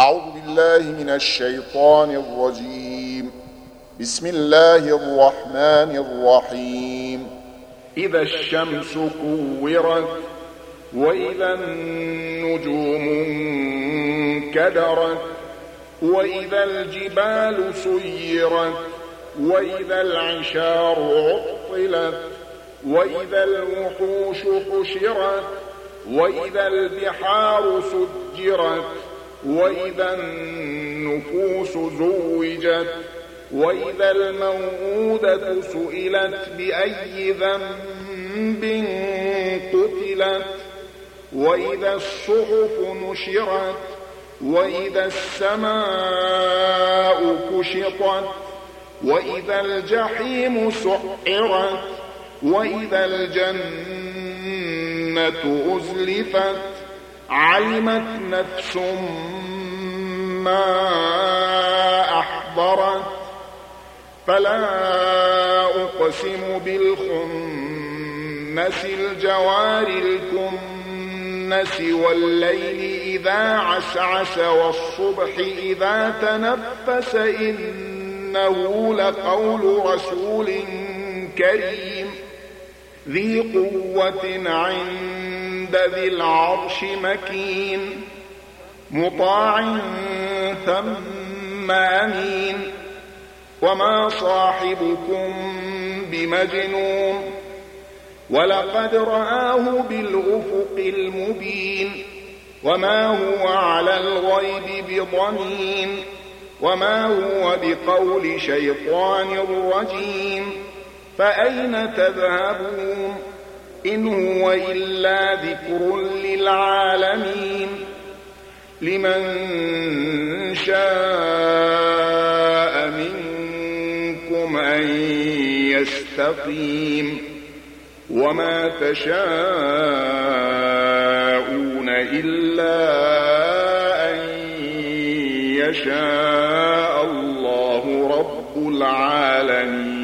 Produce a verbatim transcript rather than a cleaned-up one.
أعوذ بالله من الشيطان الرجيم. بسم الله الرحمن الرحيم. إذا الشمس كورت وإذا النجوم انكدرت وإذا الجبال سيرت وإذا العشار عطلت وإذا الوحوش حشرت وإذا البحار سجرت وإذا النفوس زوجت وإذا الموءودة سئلت بأي ذنب قتلت وإذا الصحف نشرت وإذا السماء كشطت وإذا الجحيم سعرت وإذا الجنة أزلفت علمت نفس ما أحضرت فلا أقسم بالخنس الجوار الكنس والليل إذا عسعس والصبح إذا تنفس إنه لقول رسول كريم ذي قوة عند ذي العرش مكين مطاع ثم أمين وما صاحبكم بمجنون ولقد رآه بالأفق المبين وما هو على الغيب بضنين وما هو بقول شيطان رجيم فأين تذهبون إن هو إلا ذكر للعالمين لمن شاء منكم أن يستقيم وما تشاءون إلا أن يشاء الله رب العالمين.